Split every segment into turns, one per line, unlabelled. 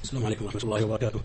السلام عليكم ورحمة الله وبركاته.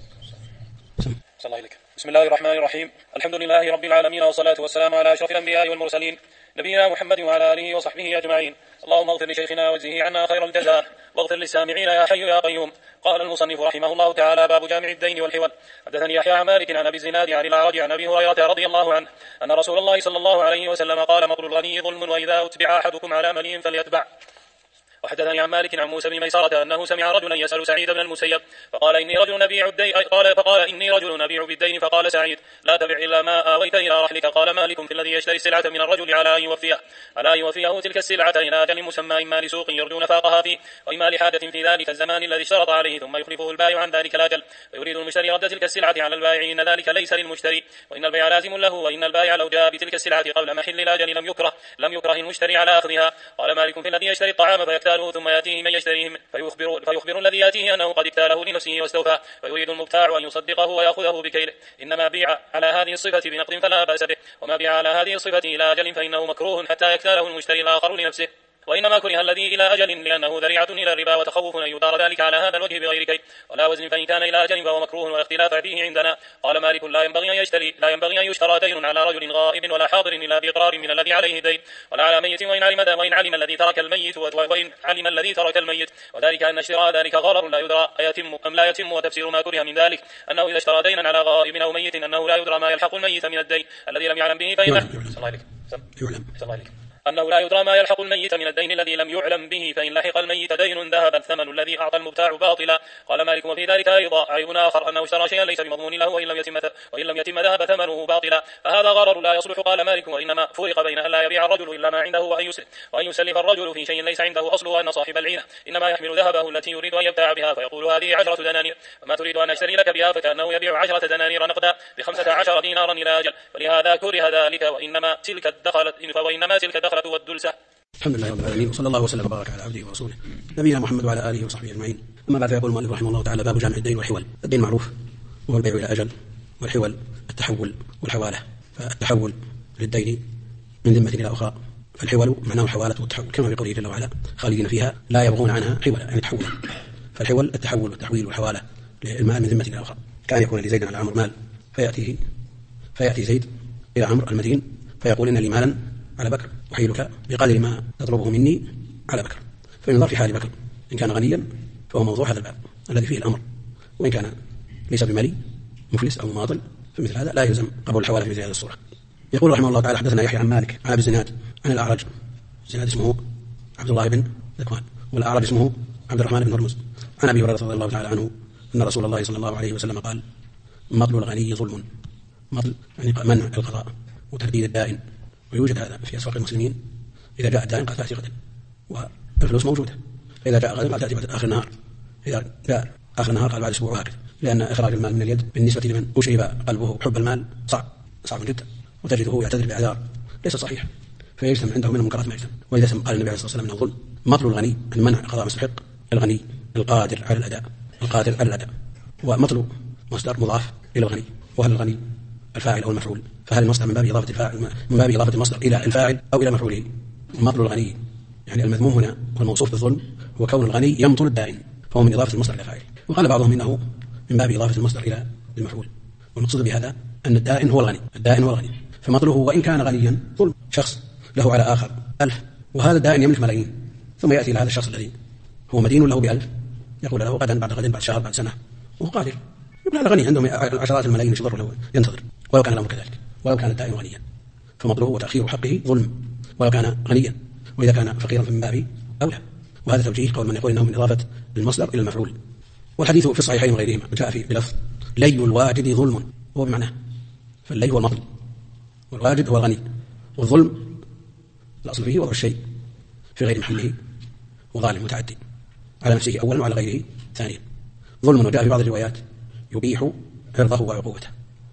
بسم الله الرحمن الرحيم. الحمد لله رب العالمين، والصلاة والسلام على أشرف الأنبياء والمرسلين نبينا محمد وعلى آله وصحبه أجمعين. اللهم اغفر لشيخنا واجزه عنا خير الجزاء، واغفر للسامعين يا حي يا قيوم. قال المصنف رحمه الله تعالى: باب جامع الدين والحول. حدثني يحيى عن مالك عن أبي الزناد عن الأعرج عن أبي هريرة رضي الله عنه أن رسول الله صلى الله عليه وسلم قال: مطل الغني ظلم، وإذا أتبع أحدكم على مليء فليتبع. وحدثني عن مالك عن موسى بن ميسرة أنه سمع رجلا يسأل سعيد بن المسيب فقال: إني رجل أبيع بالدين. فقال سعيد: لا تبع إلا ما آويت إلى رحلك. قال مالك: في الذي يشتري السلعة من الرجل على أن يوفيه تلك السلعة إلى أجل مسمى، إما لسوق يرجون فاقها فيه، وإما لحاجة في ذلك الزمان الذي اشترط عليه، ثم يخلفه البائع عن ذلك الأجل، ويريد المشتري رد تلك السلعة على البائع، إن ذلك ليس للمشتري، وإن البيع لازم له، وإن البائع لو جاء بتلك السلعة قبل محل الأجل لم يكره المشتري على أخذها. قال مالك: في الذي يشتري الطعام فيكتاله ثم يأتيه من يشتريه فيخبر الذي يأتيه أنه قد اكتاله لنفسه واستوفى، ويريد المبتاع أن يصدقه ويأخذه بكيله. إنما بيع على هذه الصفة بنقد فلا بأس به، وما بيع على هذه الصفة إلى أجل فإنه مكروه حتى يكتاله المشتري الآخر لنفسه. وإنما كره الذي إلى أجل لأنه ذريعة إلى الربا، وتخوف أن يدار ذلك على هذا الوجه بغير كيل ولا وزن، فإن كان إلى أجل فهو مكروه ولا اختلاف فيه عندنا. قال مالك: لا ينبغي أن يشترى دين على رجل غائب ولا حاضر إلا بإقرار من الذي عليه دين، ولا على ميت وإن علم الذي ترك الميت، وذلك أن اشتراء ذلك غرر لا يدرى أيتم أم لا يتم. وتفسير ما كره من ذلك أنه إذا اشترى دينا على غائب أو ميت أنه لا يدرى ما يلحق الميت من الدين الذي لم يعلم به، أنه لا يدرى ما يلحق الميت من الدين الذي لم يعلم به، فإن لحق الميت دين ذهب الثمن الذي أعطى المبتاع باطلا. قال مالك: وفي ذلك أيضا عيب آخر، أنه اشترى شيئا ليس بمضمون له وإن لم يتم ذهب ثمنه باطلا، فهذا غرر لا يصلح. قال مالك: وإنما فرق بين أن لا يبيع الرجل إلا ما عنده وأن يسلف الرجل في شيء ليس عنده أصله، أن صاحب العينة إنما يحمل ذهبه التي يريد أن يبتاع بها فيقول: هذه 10 دنانير، وما تريد أن أشتري لك بها فكأنه يبيع 10 دنانير نقدا ب15 دينارا إلى أجل، ولهذا كره ذلك، وإنما تلك الدخلة والدلسة.
الحمد لله رب العالمين، وصلى الله وسلم وبارك على عبده ورسوله نبينا محمد وعلى آله وصحبه أجمعين. أما بعد، فيقول المؤلف رحمه الله تعالى: باب جامع الدين والحول. الدين معروف وهو البيع إلى أجل، والحول التحول والحوالة. فالتحول للدين من ذمة إلى أخرى، فالحول معناه الحوالة والتحول، كما في قوله جل وعلا: خالدين فيها لا يبغون عنها حولا، يعني تحولا. فالحول التحول والتحويل والحوالة للمال من ذمة إلى أخرى، كأن يكون لزيد على عمرو مال فيأتي زيد إلى عمرو المدين فيقول: إن لي مالا على بكر أحيلك بقدر ما تطلبه مني على بكر، فينظر في حال بكر، إن كان غنيا فهو موضوع هذا الباب الذي فيه الأمر، وإن كان ليس بمالي مفلس أو ماطل فمثل هذا لا يلزم قبول الحوالة في مثل هذه الصورة. يقول رحمه الله تعالى: حدثنا يحيى عن مالك عن أبي الزناد عن الأعرج. الزناد اسمه عبد الله بن ذكوان، والأعرج اسمه عبد الرحمن بن هرمز، عن أبي هريرة رضي الله تعالى عنه أن رسول الله صلى الله عليه وسلم قال: مطل الغني ظلم. مطل يعني منع القضاء وترديد الدائن، ويوجد هذا في أسواق المسلمين. إذا جاء الدائن قد تأتي غدا والفلوس موجودة، فإذا جاء غدا قد تأتي بعد آخر النهار، إذا جاء آخر النهار قال بعد أسبوع، وهكذا، لأن إخراج المال من اليد بالنسبة لمن أشرب قلبه حب المال صعب جدا، وتجده يعتذر بأعذار ليس صحيح، فيجتمع عنده من المنكرات ما يجتمع. وإذا قال النبي عليه الصلاة والسلام: من الظلم مطل الغني، المنع قضاء مستحق الغني القادر على الأداء. ومطل مصدر مضاف إلى الغني، وهل الغني الفاعل أو المفعول؟ فهل المصدر من باب إضافة المصدر إلى الفاعل أو إلى مفعوله؟ مطل الغني يعني المذموم هنا والموصوف بالظلم هو كون الغني يمطل الدائن، فهو من إضافة المصدر إلى فاعل. وقال بعضهم إنه من باب إضافة المصدر إلى المفعول، والمقصود بهذا أن الدائن هو الغني، فمطله وإن كان غنيا ظلم. شخص له على آخر 1000، وهذا الدائن يملك ملايين، ثم يأتي إلى هذا الشخص الذي هو مدين له ب1000 يقول له غدا بعد غد بعد شهر بعد سنة، وهو قادر، يقول هذا غني عنده عشرات الملايين يشضر له ينتظر، ولو كان الأمر كذلك، ولو كان الدائن غنيا فمطله وتأخير حقه ظلم، ولو كان غنيا، وإذا كان فقيرا فمن باب أولى. وهذا توجيه قول من يقول إنه من إضافة المصدر إلى المفعول. والحديث في الصحيحين وغيرهما جاء فيه بلفظ: لي الواجد ظلم، هو بمعناه، فاللي هو المطل، والواجد هو الغني، والظلم الأصل فيه وضع الشيء في غير محله، وظالم متعدي على نفسه أولا وعلى غيره ثانيا. ظلم، وجاء في بعض الروايات يبيح عرضه وعقوبته،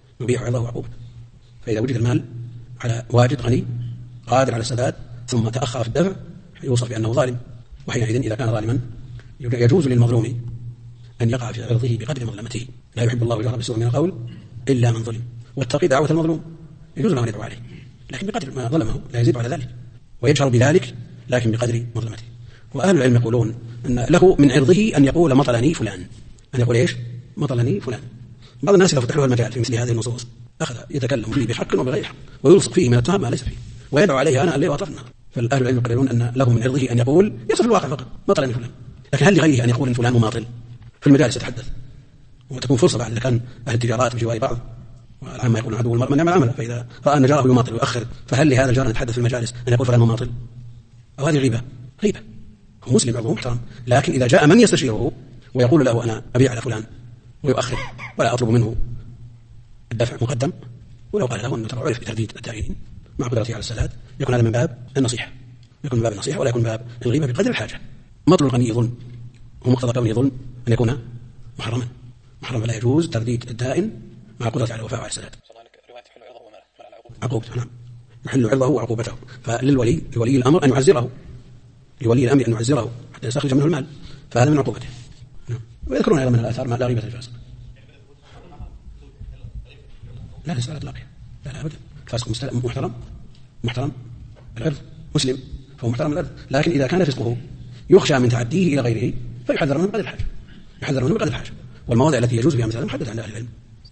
فإذا وجد المال على واجد غني قادر على السداد ثم تأخر في الدفع يوصف بأنه ظالم، وحينئذ إذا كان ظالما يجوز للمظلوم أن يقع في عرضه بقدر مظلمته. لا يحب الله الجهر بالسوء من القول إلا من ظلم، واتقي دعوة المظلوم، يجوز له أن يدعو عليه لكن بقدر ما ظلمه، لا يزيد على ذلك، ويجهر بذلك لكن بقدر مظلمته. وأهل العلم يقولون أن له من عرضه أن يقول مطلني فلان، أن يقول إيش؟ مطلني فلان. بعض الناس إذا فتح له المجال في مثل هذه النصوص أخذ يتكلم فيه بحق وبغير حق ويلصق فيه من التهم ما ليس فيه ويدعو عليه أنا الليل وأطراف النهار. فالأهل العلم يقررون أن له من عرضه أن يقول يصف الواقع فقط مطلني فلان، لكن هل لغيره أن يقول إن فلان مماطل؟ في المجالس يتحدث وتكون فرصة بعد إذا كان أهل التجارات بجوار بعض والعامة يقولون عدو المرء من يعمل عمله، فإذا رأى أن جاره يماطل ويؤخر فهل لهذا الجار أن يتحدث في المجالس أن يقول فلان مماطل؟ أو هذه غيبة؟ غيبة. هو مسلم عضو محترم، لكن إذا جاء من يستشيره ويقول له أنا أبيع على فلان ويؤخر ولا أطلب منه الدفع مقدم، ولو قال له أنه ترى عرف بترديد الدائنين مع قدرته على السداد، يكون هذا من باب النصيحة، يكون من باب النصيحة ولا يكون باب الغيبة بقدر الحاجة. مطل الغني ظلم، ومقتضى كونه ظلم أن يكون محرما، فلا يجوز ترديد الدائن مع قدرته على الوفاء وعلى السداد. عقوبته، نعم، يحل عرضه وعقوبته. فللولي لولي الأمر أن يعزره، لولي الأمر أن يعزره حتى يستخرج منه المال، فهذا من عقوبته. نعم. ويذكرون أيضا من الآثار ما لا غيبة الفاسق. لا ليس على إطلاقه، لا أبدا. فاسق محترم العرض، مسلم فهو محترم العرض، لكن إذا كان فسقه يخشى من تعديه إلى غيره فيحذر منه بقدر الحاجة، يحذر منه بقدر الحاجة. والمواضع التي يجوز فيها مثلا محددة عند أهل العلم.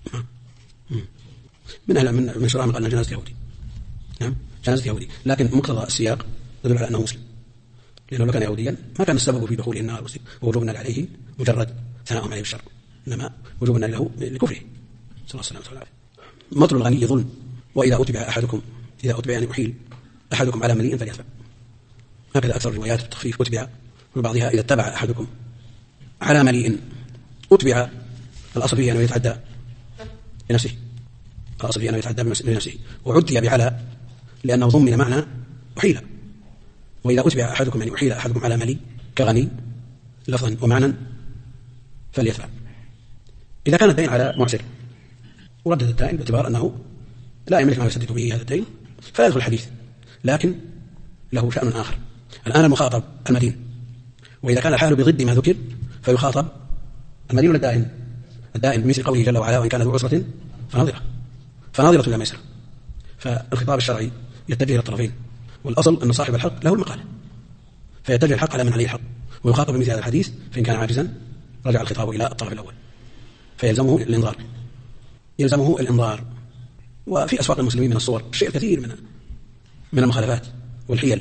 من شرائع من قال جنازة يهودي، نعم جنازة يهودي، لكن مقتضى السياق يدل على أنه مسلم، لأنه لو كان يهوديا ما كان السبب في دخوله النار ووجوب النار عليه مجرد ثناءهم عليه بالشر، إنما وجوب النار له لكفره، صلى الله عليه وسلم. مطل الغني ظلم، وإذا أتبع أحدكم، إذا أتبع يعني أحيل أحدكم على مليء فليتبع. هكذا أكثر الروايات التخفيف أتبع، وبعضها إذا اتبع أحدكم على مليء أتبع، الأصل فيه أنه يتعدى لنفسه، الأصل فيه أنه يتعدى لنفسه، وعدي بعلى لأنه ضمن معنى أحيل. وإذا أتبع أحدكم يعني أحيل أحدكم على مليء كغني لفظا ومعنى فليتبع. إذا كان الدين على معسر وردد الدائن باعتبار أنه لا يملك ما يسدد به هذا الدين فلا يدخل الحديث، لكن له شأن آخر. الآن المخاطب المدين، وإذا كان الحال بضد ما ذكر فيخاطب المدين والدائن. الدائن بمثل قوله جل وعلا وإن كان ذو عسرة فناظرة إلى ميسرة. فالخطاب الشرعي يتجه إلى الطرفين، والأصل أن صاحب الحق له المقالة، فيتجه الحق على من عليه الحق ويخاطب بمثل هذا الحديث، فإن كان عاجزا رجع الخطاب إلى الطرف الأول فيلزمه الإنظار. وفي أسواق المسلمين من الصور شيء كثير من المخالفات والحيل.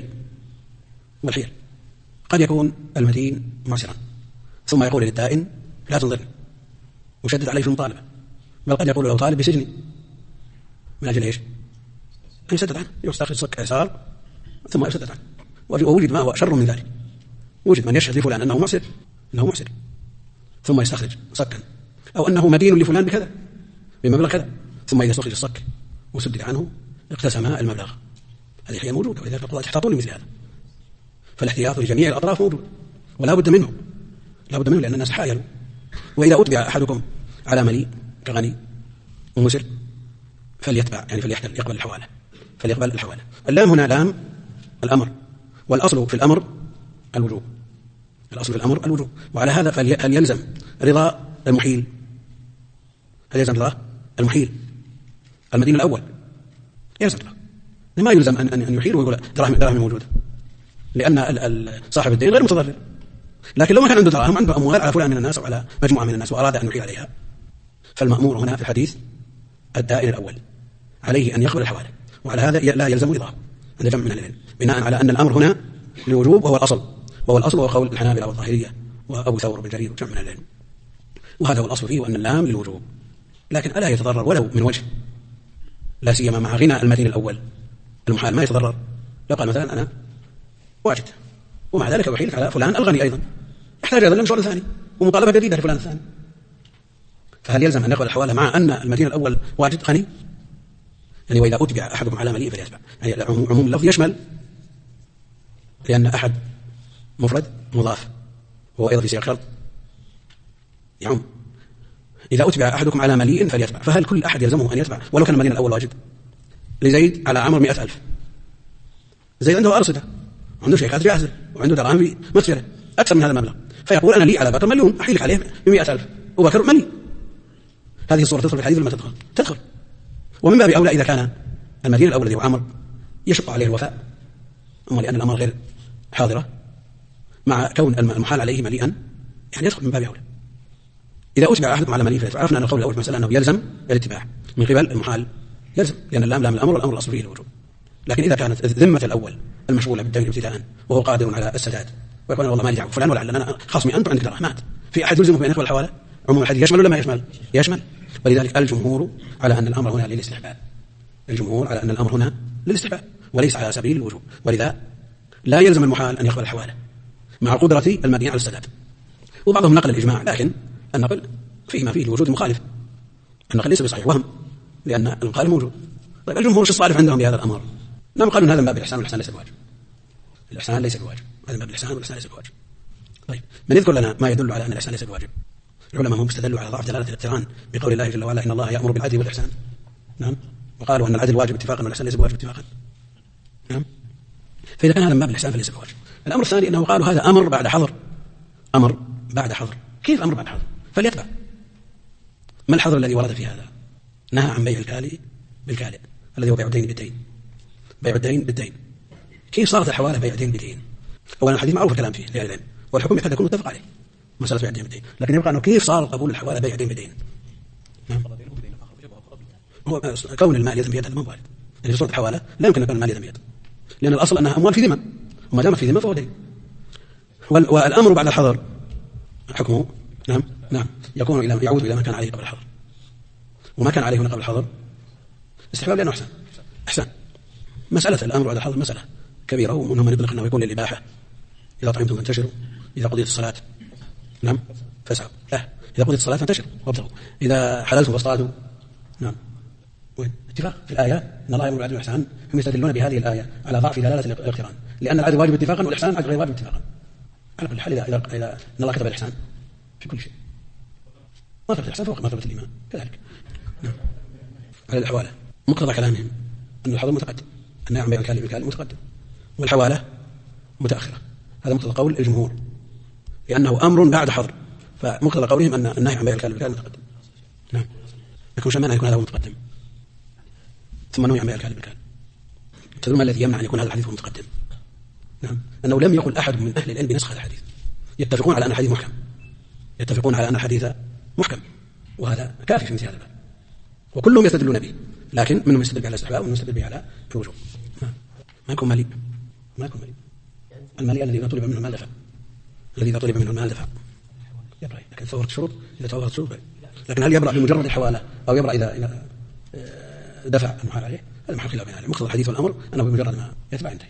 قد يكون المدين معسرا ثم يقول للدائن لا تنظرني وشدد عليه في المطالبة، بل قد يقول له طالب بسجني من أجل إيش؟ أن يسدد عنه، يستخرج صك إعسار ثم يسدد عنه. ووجد ما هو شر من ذلك، وجد من يشهد لفلان أنه معسر ثم يستخرج صكا، أو أنه مدين لفلان بكذا بمبلغ كذا، ثم إذا استخرج الصك وسدد عنه اقتسم المبلغ. هذه حيل موجودة، ولذلك القضاة يحتاطون لمثل هذا. فالاحتياط لجميع الأطراف موجود ولا بد منه لأن الناس حايلوا. وإذا أتبع أحدكم على مليء كغني ومسر فليتبع يعني يقبل الحوالة. اللام هنا لام الأمر، والأصل في الأمر الوجوب، وعلى هذا هل يلزم رضا المحيل؟ المدين الأول يلزم رضا، ما يلزم أن يحيل ويقول دراهم موجودة، لأن صاحب الدين غير متضرر. لكن لو ما كان عنده دراهم، عنده أموال على فلان من الناس أو على مجموعة من الناس وأراد أن يحيل عليها، فالمأمور هنا في الحديث الدائن الأول عليه أن يقبل الحوالة، وعلى هذا لا يلزم رضاه عند جمع من العلم، بناء على أن الأمر هنا للوجوب وهو الأصل وهو قول الحنابلة والظاهرية وأبو ثور بن جرير وجمع من العلم، وهذا هو الأصل فيه، وأن اللام للوجوب. لكن ألا يتضرر ولو من وجه، لا سيما مع غنى المدين الأول المحال ما يتضرر. لو قال مثلا أنا واجد ومع ذلك أحيلك على فلان الغني أيضا، يحتاج أيضا لمشوار ثاني ومطالبة جديدة لفلان الثاني، فهل يلزم أن يقبل الحوالة مع أن المدين الأول واجد غني؟ يعني وإذا أتبع أحدكم على مليء فليتبع، يعني عموم اللفظ يشمل، لأن أحد مفرد مضاف وهو أيضا في سياق شرط يعم. إذا أتبع أحدكم على مليء فليتبع، فهل كل أحد يلزمه أن يتبع ولو كان المدين الأول واجد؟ لزيد على عمر 100,000، زيد عنده أرصدة وعنده شيكات جاهزة وعنده درهم في متجره أكثر من هذا المبلغ، فيقول أنا لي على بكر مليون أحيلك عليه ب100,000 وبكر مليء. هذه الصورة تدخل في الحديث لما تدخل. ومن باب أولى إذا كان المدين الأول الذي هو عمر يشق عليه الوفاء، أما لأن الأمر غير حاضرة، مع كون المحال عليه مليئا يعني يدخل من باب أولى. إذا أتبع أحدكم على مليء فعرفنا أن القول الأول في المسألة أنه يلزم الاتباع من قبل المحال يلزم، لأن اللام لام الأمر والأمر الأصل فيه الوجوب. لكن إذا كانت ذمة الأول المشغولة بالدين ابتداء وهو قادر على السداد ويقول والله ما لي دعوة فلان ولا أنا خصمي أنت عندك درهم مات، في أحد يلزمه بأنك والحوالة؟ عموم الحديث يشمل ولا ما يشمل؟ يشمل. ولذلك الجمهور على أن الأمر هنا للاستحباب، الجمهور على أن الأمر هنا للاستحباب وليس على سبيل الوجوب، ولذا لا يلزم المحال أن يقبل الحوالة مع قدرة المدين على السداد. وبعضهم نقل الإجماع، لكن النقل فيه ما فيه الوجود المخالف، النقل ليس بصحيح وهم لأن المخالف موجود. طيب الجمهور ايش الصالح عندهم بهذا الأمر؟ نعم قالوا هذا من باب الإحسان والإحسان ليس بواجب، الإحسان ليس بواجب، هذا من باب الإحسان والإحسان ليس بواجب. طيب من يذكر لنا ما يدل على أن الإحسان ليس بواجب؟ العلماء هم استدلوا على ضعف دلالة الاقتران بقول الله جل وعلا إن الله يأمر بالعدل والإحسان، نعم، وقالوا أن العدل واجب اتفاقا والإحسان ليس بواجب اتفاقا، نعم. فإذا كان هذا من باب الإحسان فليس بواجب. الأمر الثاني أنه قالوا هذا أمر بعد حظر، أمر بعد حظر. كيف أمر بعد حظر؟ فليتبع. ما الحظر الذي ورد في هذا؟ نهى عن بيع الكالئ بالكالئ الذي هو بيع الدين بالدين، بيع الدين بالدين. كيف صارت الحوالة بيع الدين بالدين؟ أولا الحديث معروف الكلام فيه لأهل العلم والحكم يكاد يكون متفق عليه مسألة بيع الدين بالدين، لكن يبقى أنه كيف صار قبول الحوالة بيع الدين بالدين؟ نعم. هو كون المال يذم بيد هذا ما هو وارد، يعني في صورة الحوالة لا يمكن أن يكون المال يذم بيد، لأن الأصل أنها أموال في ذمة، وما دام في ذمة فهو دين. والأمر بعد الحظر حكمه نعم يعود إلى ما كان عليه قبل الحظر، وما كان عليه هنا قبل الحظر استحباب لأنه أحسن. مسألة الأمر بعد الحظر مسألة كبيرة، ومنهم من يطلق أنه يكون للإباحة، إذا طعمتم فانتشروا، إذا قضيت الصلاة نعم فاسعوا، لا إذا قضيت الصلاة فانتشروا وابتغوا، إذا حللتم فاصطادوا، نعم. وين اتفاق في الآية إن الله يأمر بالعدل والإحسان، هم يستدلون بهذه الآية على ضعف دلالة الاقتران، لأن العدل واجب اتفاقا والإحسان غير واجب اتفاقا. على كل حال إذا إن الله كتب الإحسان في كل شيء، مرتبة الإحسان فوق مرتبة الإيمان كذلك. نعم. على الحوالة مقتضى كلامهم أن الحظر متقدم، النهي عن بيع الكالئ بالكالئ متقدم، والحوالة متأخرة، هذا مقتضى قول الجمهور لأنه أمر بعد حظر، فمقتضى قولهم أن النهي عن بيع الكالئ بالكالئ متقدم. نعم. لكن شمعنا يكون هذا هو متقدم ثم نهي عن بيع الكالئ بالكالئ. تدرون ما الذي يمنع أن يكون هذا الحديث هو متقدم؟ نعم، أنه لم يقل أحد من أهل العلم بنسخ هذا الحديث، يتفقون على أن الحديث محكم، يتفقون على أن الحديث محكم، وهذا كافي في مثل هذا الباب، وكلهم يستدلون به، لكن منهم يستدل به على الاستحباب ومنهم يستدل به على الوجوب. ما يكون مالي، ما يكون مالي، المالي الذي إذا طلب منه المال دفع، الذي إذا طلب منه المال دفع يبرأ، لكن توفرت الشروط إذا توفرت الشروط، لكن هل يبرأ بمجرد الحوالة أو يبرأ إذا دفع المحال عليه؟ هذا محال خلاف بين عليه. مقتضى الحديث والأمر أنه بمجرد ما يتبع ينتهي.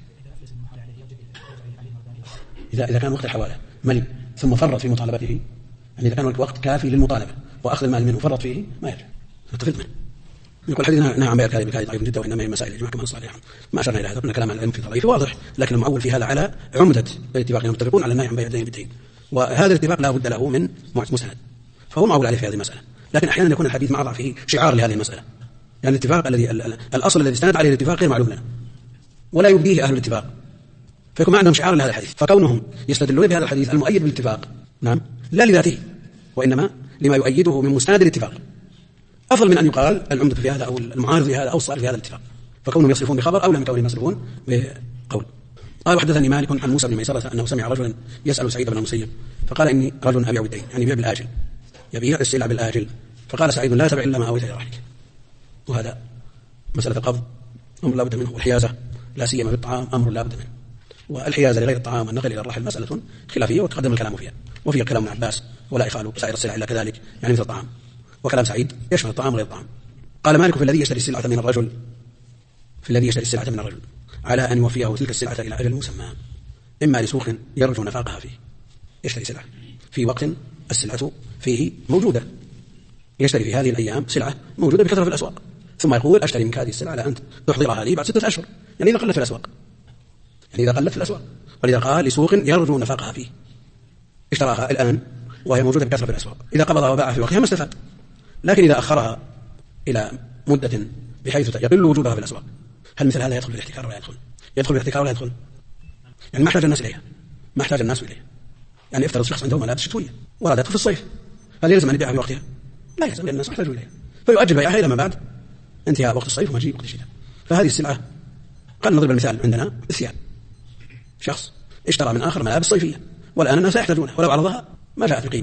إذا كان وقت الحوالة ملي ثم فرط في مطالبته، يعني إذا كان الوقت كافي للمطالبة وأخذ المال منه وفرط فيه ما يرجع، نستفيد منه. يقول الحديث نهى عن بيع الكالئ بالكالئ ضعيف جدا، وإنما هي مسائل الإجماع كما نص عليها. ما أشرنا إلى هذا، قلنا كلام العلم في ضعيف واضح، لكن المعول في هذا على عمدة الاتفاق، متفقون على النهي عن بيع الدين بالدين، وهذا الاتفاق لا بد له من مسند، فهو معول عليه في هذه المسألة. لكن أحيانا يكون الحديث مع ضعفه شعار لهذه المسألة، يعني الاتفاق الذي الأصل الذي استند عليه الاتفاق غير معلوم لنا ولا يبديه أهل الاتفاق، فيكون ما عندهم شعار لهذا الحديث، فكونهم يستدلون بهذا الحديث المؤيد بالاتفاق نعم لا لذاته وإنما لما يؤيده من مستند الاتفاق، أفضل من أن يقال العمدة في هذا أو المعارض في هذا أو الصالح في هذا الاتفاق، فكونهم يصرفون بخبر أولى من كونهم يصرفون بقول. قال وحدثني مالك عن موسى بن ميسرة أنه سمع رجلا يسأل سعيد بن المسيب فقال إني رجل أبيع بالدين، يعني يبيع بالآجل، يبيع السلع بالآجل، فقال سعيد لا تبع إلا ما أويت إلى رحلك. وهذا مسألة القبض أمر لا بد منه، والحيازة لا سيما في الطعام أمر لا بد منه، والحيازة لغير الطعام والنقل إلى الرحل مسألة خلافية وتقدم الكلام فيها، وفي كلام ابن عباس ولا يخالوا سائر السلع إلا كذلك، يعني مثل الطعام، وكلام سعيد يشمل الطعام وغير الطعام. قال مالك في الذي يشتري السلعة من الرجل، في الذي يشتري السلعة من الرجل على أن يوفيه تلك السلعة إلى أجل مسمى، إما لسوق يرجو نفاقها فيه، يشتري سلعة في وقت السلعة فيه موجودة، يشتري في هذه الأيام سلعة موجودة بكثرة في الأسواق، ثم يقول أشتري منك هذه السلعة على أن تحضرها لي بعد 6 أشهر، يعني إذا قلت في الأسواق، ولذا قال لسوق يرجو نفاقها فيه، اشتراها الآن وهي موجودة بكثرة في الأسواق، إذا قبضها وباعها في وقتها ما استفاد، لكن إذا أخرها إلى مدة بحيث يقل وجودها في الأسواق، هل مثل هذا يدخل في الاحتكار ولا يدخل؟ يدخل في الاحتكار ولا يدخل؟ يعني ما احتاج الناس إليها، ما احتاج الناس إليها، يعني افترض شخص عنده ملابس شتوية وأراد يدخل في الصيف، هل يلزم أن يبيعها في وقتها؟ لا يلزم، لأن الناس يحتاجوا إليها، فيؤجل بيعها إلى ما بعد انتهاء وقت الصيف ومجيء وقت الشتاء. فهذه السلعة قال نضرب المثال عندنا الثياب، شخص اشترى من آخر ملابس صيفية والآن الناس يحتاجونها ولو عرضها ما جاءت بقيمة،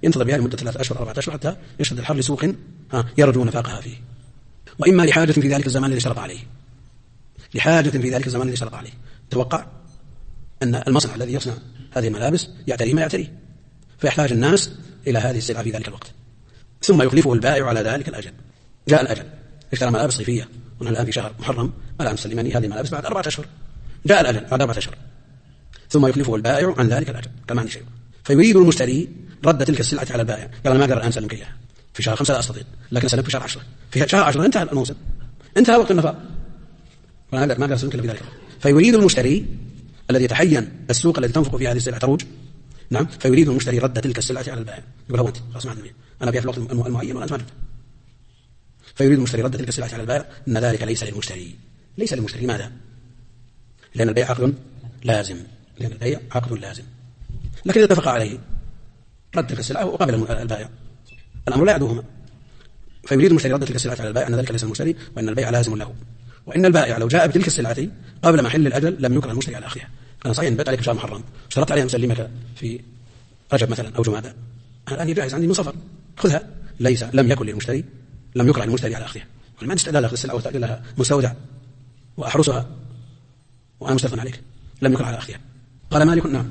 ينتظر بها لمدة 3 أشهر 4 أشهر حتى يشتد الحر لسوق يرجو نفاقها فيه، وإما لحاجة في ذلك الزمان الذي اشترط عليه، لحاجة في ذلك الزمان الذي اشترط عليه. توقع أن المصنع الذي يصنع هذه الملابس يعتريه ما يعتريه، فيحتاج الناس إلى هذه السلعة في ذلك الوقت، ثم يخلفه البائع على ذلك الأجل. جاء الأجل، اشترى ملابس صيفية ونحن الآن في شهر محرم، الآن تسلمني هذه الملابس بعد 4 أشهر. جاء الأجل بعد 4 أشهر، ثم يخلفه البائع عن ذلك الأجل كما عندي شيء، فيريد المشتري رد تلك السلعة على البائع. قال أنا ما أقدر الآن أسلمك إياها في شهر 5 لا أستطيع، لكن أسلمك في شهر 10. في شهر 10 انتهى الموسم، انتهى وقت النفاق، ما أقدر أسلمك إلا بذلك. فيريد المشتري الذي يتحين السوق الذي تنفق فيه هذه السلعة تروج، نعم، فيريد المشتري رد تلك السلعة على البائع. يقول هو أنت خلاص ما عندي، أنا بيع في الوقت المعين وأنت ما جبت. فيريد المشتري رد تلك السلعة على البائع، أن ذلك ليس للمشتري. ليس للمشتري لماذا؟ لأن البيع عقد لازم، لأن البيع عقد لازم. لكن إذا اتفق عليه رد تلك السلعة وقابل البائع، الأمر لا يعدوهما. فيريد المشتري رد تلك السلعة على البائع، أن ذلك ليس للمشتري، وأن البيع لازم له، وإن البائع لو جاء بتلك السلعة قبل محل الأجل لم يكره المشتري على أخذها. أنا صحيح بيت عليك في شهر محرم، اشترطت عليه مسلمك في رجب مثلا أو جمادى، الآن جاهز عندي من صفر، خذها. لم يكن للمشتري، لم يكره المشتري على أخذها. ما عندي استعداد أخذ السلعة وتأجل لها مستودع وأحرسها وأنا مستثنى عليك، لم يكره على أخذها. قال مالك نعم.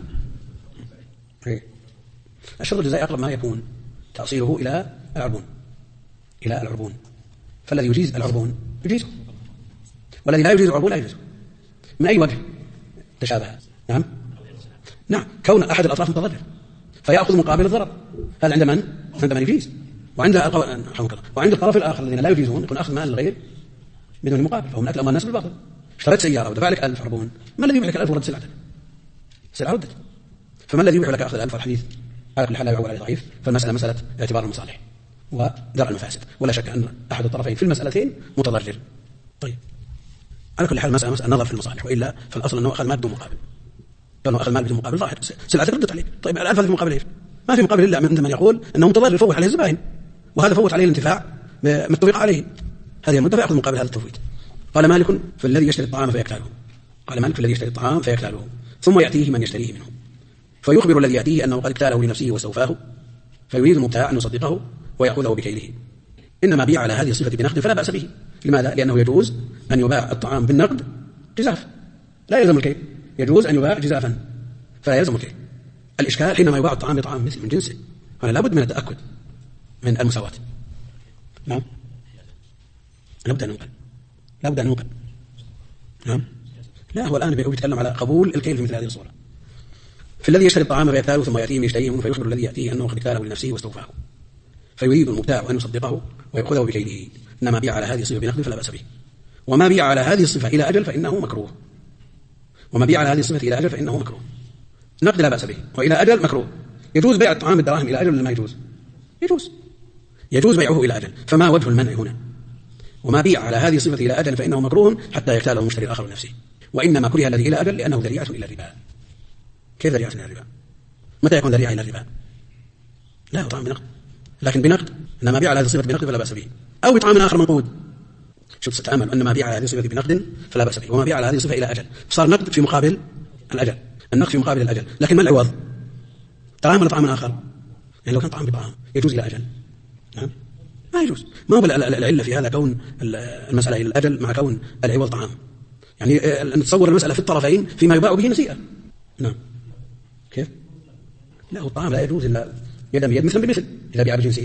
الشرط الجزائي أقرب ما يكون تأصيله إلى العربون، فالذي يجيز العربون يجيزه، والذي لا يجيز العربون لا يجيزه. من أي وجه تشابه؟ نعم، كون أحد الأطراف متضرر فيأخذ مقابل الضرر، هذا عند من؟ عند من يجيز، وعند الطرف الآخر الذين لا يجيزون يكون أخذ مال الغير بدون مقابل، فهم أكل أموال الناس بالباطل. اشتريت سيارة ودفع لك 1000 عربون، ما الذي يبيع لك 1000 ورد سلعتك؟ السلعة ردت، فما الذي يبيع لك أخذ 1000 الحديث على كل حال لا يعول عليه ضعيف. فالمسألة مسألة اعتبار المصالح ودرء المفاسد، ولا شك أن أحد الطرفين في المسألتين متضرر. طيب على كل حال مسألة النظر في المصالح، وإلا فالأصل أنه أخذ مال بدون مقابل، لأنه أخذ مال بدون مقابل ظاهر، سلعتك ردت عليك. طيب الآن في مقابل إيش؟ ما في مقابل إلا عند من يقول أنه متضرر يفوت عليه الزبائن، وهذا فوت عليه الانتفاع متفق عليه هذه المدة، فيأخذ مقابل هذا التفويت. قال مالك في الذي يشتري الطعام فيكتاله، قال مالك في الذي يشتري الطعام فيكتاله، ثم يأتيه من يشتريه منه فيخبر الذي يأتيه أنه قد اكتاله لنفسه واستوفاه، فيريد المبتاع أن يصدقه ويأخذه بكيله. إنما بيع على هذه الصفة بنقد فلا بأس به. لماذا؟ لأنه يجوز أن يباع الطعام بالنقد جزاف، لا يلزم الكيل، يجوز أن يباع جزافا فلا يلزم الكيل. الإشكال حينما يباع الطعام بطعام مثل من جنسه، هنا لابد من التأكد من المساواة. نعم، لابد أن ننقل. نعم، لا هو الآن بيتكلم على قبول الكيل في مثل هذه الصورة. في الذي يشتري الطعام فيكتاله ثم يأتيه من يشتريه منه فيخبر الذي يأتيه أنه قد اكتاله لنفسه واستوفاه، فيريد المبتاع أن يصدقه ويأخذه بكيله. إنما بيع على هذه الصفة بنقد فلا بأس به. وما بيع على هذه الصفة إلى أجل فإنه مكروه. نقد لا بأس به، وإلى أجل مكروه. يجوز بيع الطعام بالدراهم إلى أجل ولا ما يجوز؟ يجوز بيعه إلى أجل، فما وجه المنع هنا؟ وما بيع على هذه الصفة إلى أجل فإنه مكروه حتى يكتاله المشتري الآخر لنفسه. وإنما كره الذي إلى أجل لأنه ذريعة إلى الربا. كيف ذريعة إلى الربا؟ متى يكون ذريعة إلى الربا؟ لا، طعام بنقد، لكن بنقد. إنما بيع على هذه الصفة بنقد فلا بأس به، أو بطعام آخر منقود. شوف ستتأمل أن ما بيع على هذه الصفة بنقد فلا بأس به، وما بيع على هذه الصفة إلى أجل، صار نقد في مقابل الأجل، النقد في مقابل الأجل. لكن ما العوض؟ طعام ولا طعام آخر؟ يعني لو كان طعام بطعام يجوز إلى أجل؟ نعم، ما يجوز. ما هو العلة في هذا كون المسألة إلى الأجل مع كون العوض طعام؟ يعني نتصور المسألة في الطرفين فيما يباع به نسيئة. نعم، كيف؟ لا، هو الطعام لا يجوز إلا يدا بيد مثلا بمثل إذا بيع بجنسه.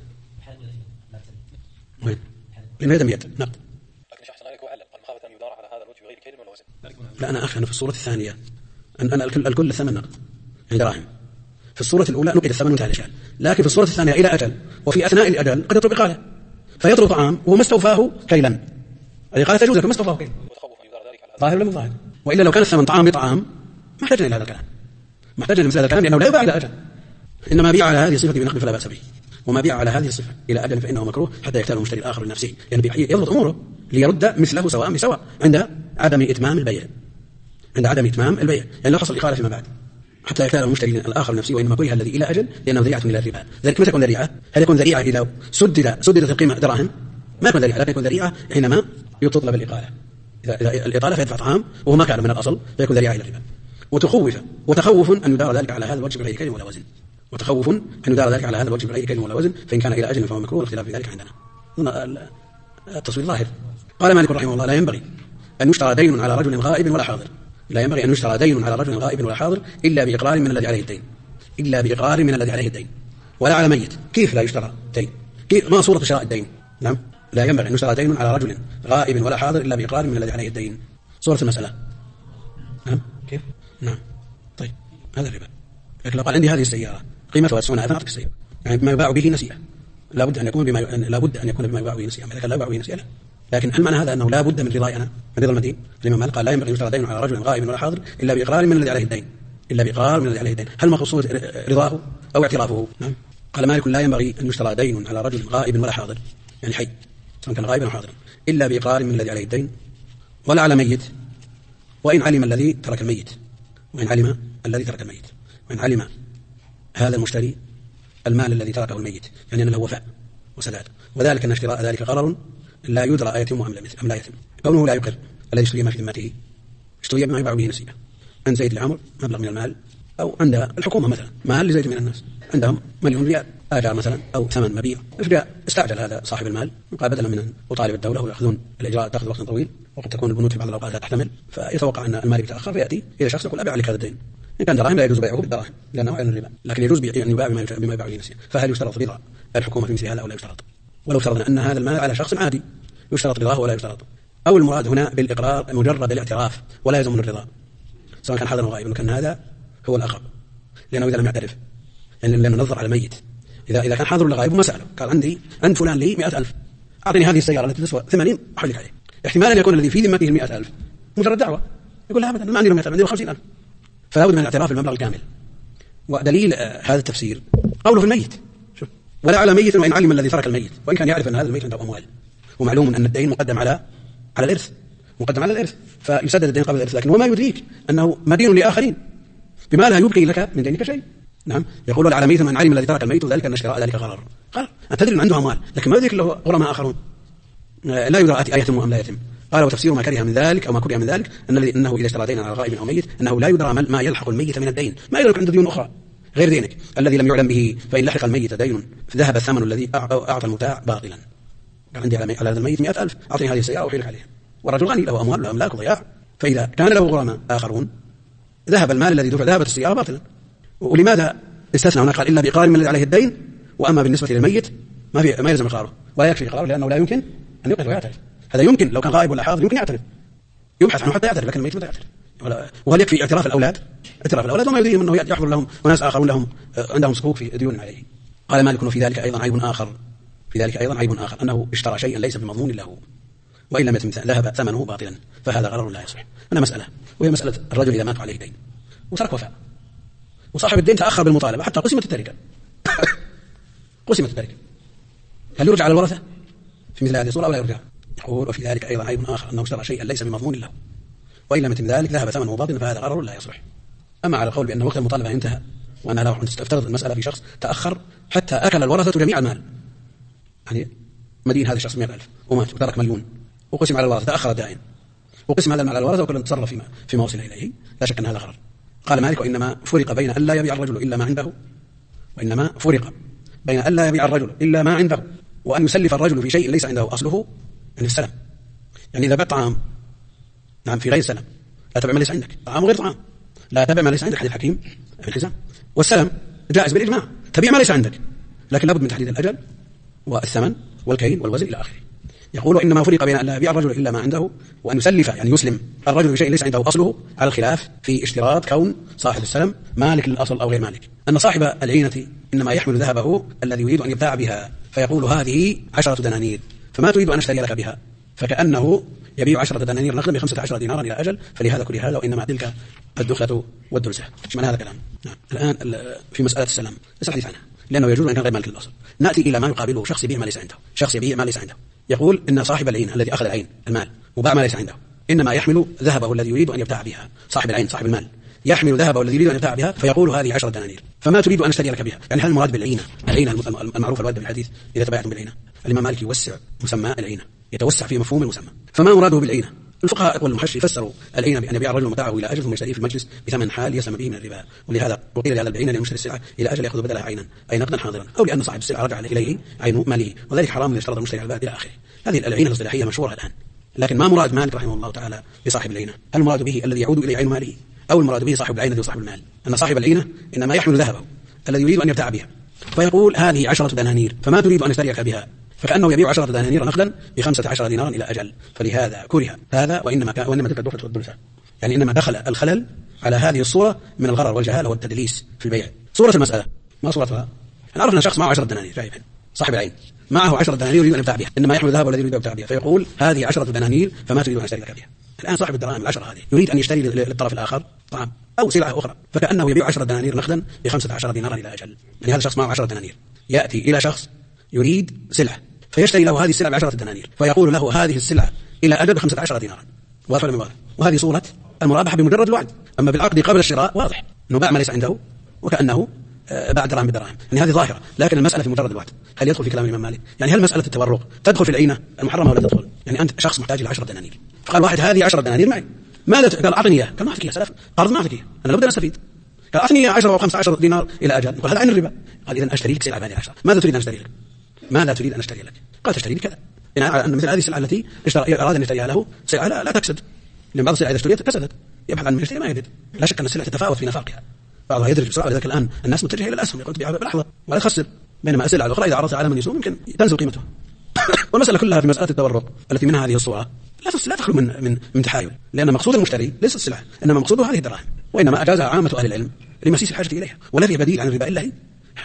وين؟ لأنه يدا بيد نقد.
لكن شخص عليك وعلق المخافة أن يدار على هذا الوجه بغير كيل ولا وزن.
لا، أنا أنا في الصورة الثانية أنا الكل الثمن نقد يعني دراهم. في الصورة الأولى نقد الثمن وانتهى الإشكال، لكن في الصورة الثانية إلى أجل، وفي أثناء الأجل قد يطلب إقالة فيطلب طعام وهو ما استوفاه كيلا، الإقالة تجوز لكن ما استوفاه كيلا. ظاهر ولا مو ظاهر؟ وإلا لو كان الثمن طعام بطعام ما احتاجنا إلى هذا الكلام، ما احتاجنا لمثل هذا الكلام، لأنه لا يباع إلى أجل. إنما بيع على هذه الصفة بنقد فلا بأس به، وما بيع على هذه الصفة إلى أجل فإنه مكروه حتى يكتاله المشتري الآخر لنفسه، يعني يضبط أموره ليرد مثله سواء بسواء عند عدم إتمام البيع. يعني لا حصل إقالة فيما بعد حتى يكتاله المشتري الآخر لنفسه، وإنما كره الذي إلى أجل لأنه ذريعة إلى الربا. ذلك متى يكون ذريعة؟ هل يكون ذريعة إذا سددت القيمة دراهم؟ ما يكون ذريعة، لكن يكون ذريعة حينما يطلب الإقالة. إذا الإقالة فيدفع طعام وهو ما كان من الأصل فيكون ذريعة إلى الربا. وتخوف أن يدار ذلك على هذا الوجه بغير كيل ولا وزن. وتخوف أن يدار ذلك على هذا الوجه بغير كيل ولا وزن، فإن كان إلى أجل فهو مكروه، والاختلاف في ذلك عندنا. التصوير ظاهر. قال مالك رحمه الله: لا ينبغي أن يشترى دين على رجل غائب ولا حاضر، لا ينبغي أن يشترى دين على رجل غائب ولا حاضر إلا بإقرار من الذي عليه الدين، إلا بإقرار من الذي عليه الدين، ولا على ميت. كيف لا يشترى دين؟ كيف؟ ما صورة شراء الدين؟ نعم، لا ينبغي أن يشترى دين على رجل غائب ولا حاضر إلا بإقرار من الذي عليه الدين. صورة المسألة. نعم، كيف؟ نعم، طيب، هذا الربا. لكن لو قال عندي هذه السيارة قيمتها 90,000 أعطيك السيارة، يعني بما يباع به نسيئة، لا بد أن يكون بما يباع به نسيئة، إذا كان لا يباع به نسيئة لا. لكن هل معنى هذا أنه لا بد من رضاي أنا، من رضا المدين؟ الإمام مالك قال: لا ينبغي أن يشترى دين على رجل غائب ولا حاضر إلا بإقرار من الذي عليه الدين، إلا بإقرار من الذي عليه الدين. هل مقصود رضاه أو اعترافه؟ نعم. قال مالك: لا ينبغي أن يشترى دين على رجل غائب ولا حاضر، يعني حي سواء كان غائبا أو حاضرا، إلا بإقرار من الذي عليه الدين، ولا على ميت، وإن علم الذي ترك الميت، وإن علم الذي ترك الميت، وإن علم هذا المشتري المال الذي تركه الميت، يعني أن له وفاء وسداد، وذلك أن اشتراء ذلك قرار لا يدرى أيتم أم لا يتم. كونه لا يقر الذي اشتري ما في ذمته، اشتري بما يباع به نسيئة، عند زيد لعمر مبلغ من المال، أو عند الحكومة مثلا مال لزيد من الناس، عندهم مليون ريال آجار مثلا أو ثمن مبيع، استعجل هذا صاحب المال وقال بدلا من أن أطالب الدولة ويأخذون الإجراء تأخذ وقت طويل، وقد تكون البنوك في بعض الأوقات لا تحتمل، فيتوقع أن المال يتأخر، فيأتي إلى شخص يقول: أبيع عليك هذا الدين. إن كان دراهم لا يجوز بيعه بالدراهم لأنه عين الربا، لكن يجوز أن يباع بما يباع به نسيئة. فهل يشترط رضا الحكومة في مثل هذا أو لا يشترط؟ ولو افترضنا أن هذا المال على شخص عادي يشترط رضاه ولا يشترط، أو المراد هنا بالإقرار مجرد الاعتراف ولا يلزم من الرضا، سواء كان حاضر أو غائب، كان هذا هو الأقرب، لأنه إذا لم يعترف، يعني لأنه نظر على الميت، إذا كان حاضر ولا غائب وما سأله قال: عند فلان لي 100,000، أعطني هذه السيارة التي تسوى 80 أحولك عليه، احتمال أن يكون الذي في ذمته 100,000 مجرد دعوة، يقول: لا أبدا ما عندي 100,000، عندي 50,000، فلا بد من الاعتراف بالمبلغ الكامل. ودليل هذا التفسير قوله في الميت: شوف، ولا على ميت وإن علم الذي ترك الميت، وإن كان يعرف أن هذا الميت عنده أموال، ومعلوم أن الدين مقدم على الإرث، فيسدد الدين قبل الإرث، لكن وما يدريك أنه مدين لآخرين بما لا يبقي لك من دينك شيء. نعم، يقول: ولا على ميت وإن علم الذي ترك الميت، وذلك أن اشتراء ذلك غرر. أنت تدري أن عنده أموال، لكن ما يدريك له غرماء آخرون، لا يدرى أيتم أم لا يتم. قال: وتفسير ما كره من ذلك أو ما كره من ذلك أنه إذا اشترى دينا على غائب أو ميت أنه لا يدرى ما يلحق الميت من الدين، ما يدرك عنده ديون أخرى غير دينك الذي لم يعلم به، فإن لحق الميت دين ذهب الثمن الذي أعطى المتاع باطلا. قال: عندي على هذا الميت 100,000، أعطني هذه السيارة وأحيلك عليها، والرجل غني له أموال له أملاك وضياع، فإذا كان له غرماء آخرون ذهب المال الذي دفع، ذهبت السيارة باطلا. ولماذا استثنى هنا؟ قال: إلا بإقرار من الذي عليه الدين، وأما بالنسبة للميت ما يلزم إقراره ولا يكفي إقراره، لأنه لا يمكن أن يقر ويعترف. هذا يمكن لو كان غائب ولا حاضر يمكن يعترف، يبحث عنه حتى يعترف، لكن الميت لا يعترف. وهل يكفي اعتراف الأولاد وما يدريهم أنه يحضر لهم وناس آخرون لهم عندهم صكوك في ديون عليه. قال مالك: في ذلك أيضا عيب آخر أنه اشترى شيئا ليس بمضمون له، وإن لم يتم ذهب ثمنه باطلا، فهذا غرر لا يصح. أنا مسألة، وهي مسألة الرجل إذا مات عليه دين وترك وفاء، وصاحب الدين تأخر بالمطالبة حتى قسمت التركة هل يرجع على الورثة في مثل هذه الصورة أو لا يرجع؟ يقول: وفي ذلك أيضا عيب آخر أنه اشترى شيئا ليس بمضمون له، وإن لم يتم ذلك ذهب ثمنه باطلا، فهذا غرر لا يصح. أما على القول بأن وقت المطالبة انتهى، وأنا لا تفترض المسألة في شخص تأخر حتى أكل الورثة جميع المال، يعني مدين هذا الشخص 100,000 ومات وترك مليون، وقسم على الورثة، تأخر الدائن وقسم هذا المال على الورثة، وكل تصرف فيما وصل إليه، لا شك أن هذا غرر. قال مالك: وإنما فرق بين أن لا يبيع الرجل إلا ما عنده، وأن يسلف الرجل في شيء ليس عنده أصله، يعني السلم، يعني إذا بيع طعام نعم في غير سلم لا تبع ما ليس عندك، طعام غير طعام لا تبع ما ليس عندك، حديث الحكيم في الحزام. والسلم جائز بالإجماع، تبيع ما ليس عندك، لكن لابد من تحديد الأجل والثمن والكيل والوزن إلى آخره. يقول: إنما فرق بين أن لا يبيع الرجل إلا ما عنده، وأن يسلف يعني يسلم الرجل بشيء ليس عنده أصله، على الخلاف في اشتراط كون صاحب السلم مالك للأصل أو غير مالك. أن صاحب العينة إنما يحمل ذهبه الذي يريد أن يبتاع بها، فيقول: هذه 10 دنانير، فما تريد أن أشتري لك بها، فكأنه يبيع 10 دنانير نقدا ب15 دينارا إلى أجل، فلهذا كل هذا، وإنما تلك الدخلة والدرسة. من هذا الكلام؟ نعم. الآن في مسألة السلم ليس الحديث عنها، لأنه يجوز أن كان غير مالك للأصل. نأتي إلى ما يقابله شخص يبيع ما ليس عنده، يقول إن صاحب العين الذي أخذ العين المال وباع ما ليس عنده إنما يحمل ذهبه الذي يريد أن يبتاع بها، صاحب العين صاحب المال يحمل ذهبه الذي يريد أن يبتاع بها، فيقول: هذه 10 دنانير، فما تريد أن أشتري لك بها؟ يعني هل المراد بالعينة المعروفة الواردة بالحديث إذا تبايعتم بالعينة؟ الإمام مالك يوسع مسمى العينة، يتوسع في مفهوم المسمى. فما مراده بالعينة؟ الفقهاء والمحشي فسروا العين بأن يبيع الرجل متاعه إلى أجل ثم يشتريه في المجلس بثمن حال يسلم به من الربا، ولهذا وقيل لهذا البعين لمشتري السلعة إلى أجل يأخذ بدلها عينا أي نقدا حاضرا، أو لأن صاحب السلعة رجع إليه عين ماله، وذلك حرام إذا اشترط المشتري على البائع إلى آخره. هذه العينة الاصطلاحية مشهورة الآن، لكن ما مراد مالك رحمه الله تعالى بصاحب العينة؟ هل المراد به الذي يعود إليه عين ماله، أو المراد به صاحب العينة وصاحب المال؟ أن صاحب العينة إنما يحمل ذهبه الذي يريد أن يبتاع بها، فيقول هذه 10 دنانير فما تريد أن يشتريك بها، فكأنه يبيع 10 دنانير نقدا ب15 دينارا إلى أجل، فلهذا كره هذا، وإنما تلك الدخلة والدلسة، يعني إنما دخل الخلل على هذه الصورة من الغرر والجهالة والتدليس في البيع. صورة المسألة ما صورتها؟ أنا عرفنا شخص معه 10 دنانير جايبا، صاحب العين معه 10 دنانير يريد أن يبتاع بها، إنما يحمل ذهب الذي يريد أن يبتاع بها، فيقول هذه 10 دنانير فما تريد أن أشتريك بها. الآن صاحب الدراهم ال10 هذه يريد أن يشتري للطرف الآخر طعام أو سلعة أخرى، فكأنه يبيع 10 دنانير نقدا ب15 دينارا إلى أجل. يعني هذا شخص معه 10 دنانير يأتي إلى شخص يريد سلعة فيشتري له هذه السلعة ب10 دنانير، فيقول له هذه السلعة إلى أجل 15 دينارا، وهذه صورة المرابحة بمجرد الوعد. أما بالعقد قبل الشراء واضح أنه باع ما ليس عنده وكأنه باع دراهم بالدراهم، يعني هذه ظاهرة. لكن المسألة في مجرد الوعد هل يدخل في كلام الإمام مالك؟ يعني هل مسألة التورق تدخل في العينة المحرمة ولا تدخل؟ يعني أنت شخص محتاج إلى 10 دنانير، فقال واحد هذه 10 دنانير معي، ماذا قال أعطني إياه، قال ما أعطيك إياه سلف، قرض ما أعطيك إياه، أنا لابد أن أستفيد، قال أعطني 10 أو 15 دينار إلى أجل، قال هذا عين الربا. قال إذا أشتري لك سلعة بهذه 10، ماذا تريد أن أشتري لك؟ ماذا تريد أن أشتري لك؟ قال تشتري لي كذا، بناء على أن مثل هذه السلعة التي أراد أن يشتريها له سلعة لا تكسد، لأن بعض السلع إذا اشتريت كسدت، يبحث عن من يشتري ما يجد. لا شك أن السلع تتفاوت في نفاقها، بعضها يدرج بسرعة، لذلك الآن الناس متجهة إلى الأسهم يقول تبيعها بلحظة ولا تخسر، بينما السلع الأخرى إذا عرضتها على من يسوم يمكن تنزل قيمتها. والمسألة كلها في مسألة التورق التي منها هذه الصورة لا تخلو من تحايل، لأن مقصود المشتري ليس السلعة، إنما مقصوده هذه الدراهم، وإنما أجازها عامة أهل العلم لمسيس الحاجة إليها، ولا في بديل عن الربا إلا هي.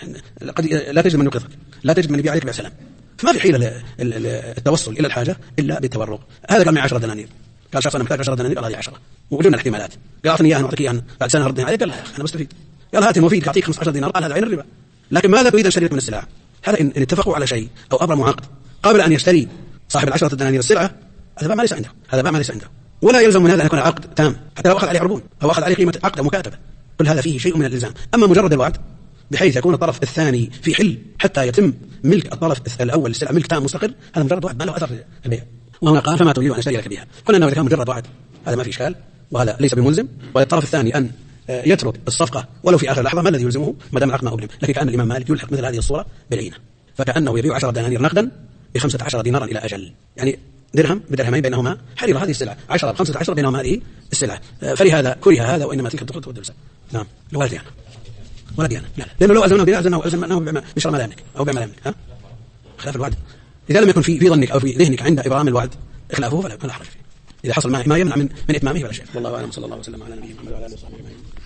قد لا تجد من يقرضك، لا تجد من يبيع عليك بسلام، فما في حيلة التوصل إلى الحاجة إلا بالتورق. هذا قال معي 10 دنانير، قال شخص أنا محتاج 10 دنانير، قال هذه 10، ووجدنا الاحتمالات، قال أعطني إياها نعطيك إياها بعد سنة ردها عليك، قال لا أنا بستفيد، قال هات المفيد أعطيك 15 دينار، قال هذا عين الربا. لكن ماذا تريد أن تشتري من السلع؟ هذا إن اتفقوا على شيء أو أبرموا عقد قبل أن يشتري صاحب 10 دنانير السلعة، هذا باع ما ليس عنده، هذا باع ما ليس عنده، ولا يلزم من هذا أن يكون عقد تام حتى لو أخذ عليه عربون أو أخذ عليه قيمة عقد مكاتبة، كل هذا فيه شيء من الإلزام. أما مجرد الوعد بحيث يكون الطرف الثاني في حل حتى يتم ملك الطرف الأول للسلعة ملك تام مستقر، هذا مجرد وعد ما له أثر في البيع. وهنا قال فما تريد أن أشتري لك بها، قلنا أنه إذا كان مجرد وعد هذا ما في إشكال، وهذا ليس بملزم، والطرف الثاني أن يترك الصفقة ولو في آخر لحظة، ما الذي يلزمه ما دام العقد ما أبرم. لكن كأن الإمام مالك يلحق مثل هذه الصورة بالعينة، فكأنه يبيع 10 دنانير نقدا ب15 دينارا إلى أجل، يعني درهم بدرهمين بينهما حرير هذه السلعة، 10 ب15 بينهما هذه السلعة، فلهذا كره هذا، وإنما تلك الدخول والدلسة. نعم ولا ديانة ولا ديانة، لا، لأنه لو ألزمناه بشرى ما لا يملك أو بيع ما لا يملك، خلاف الوعد إذا لم يكن في ظنك أو في ذهنك عند إبرام الوعد خلافه فلا حرج فيه، إذا حصل ما يمنع من إتمامه فلا شيء. والله أعلم، صلى الله وسلم على نبينا محمد وعلى آله وصحبه أجمعين.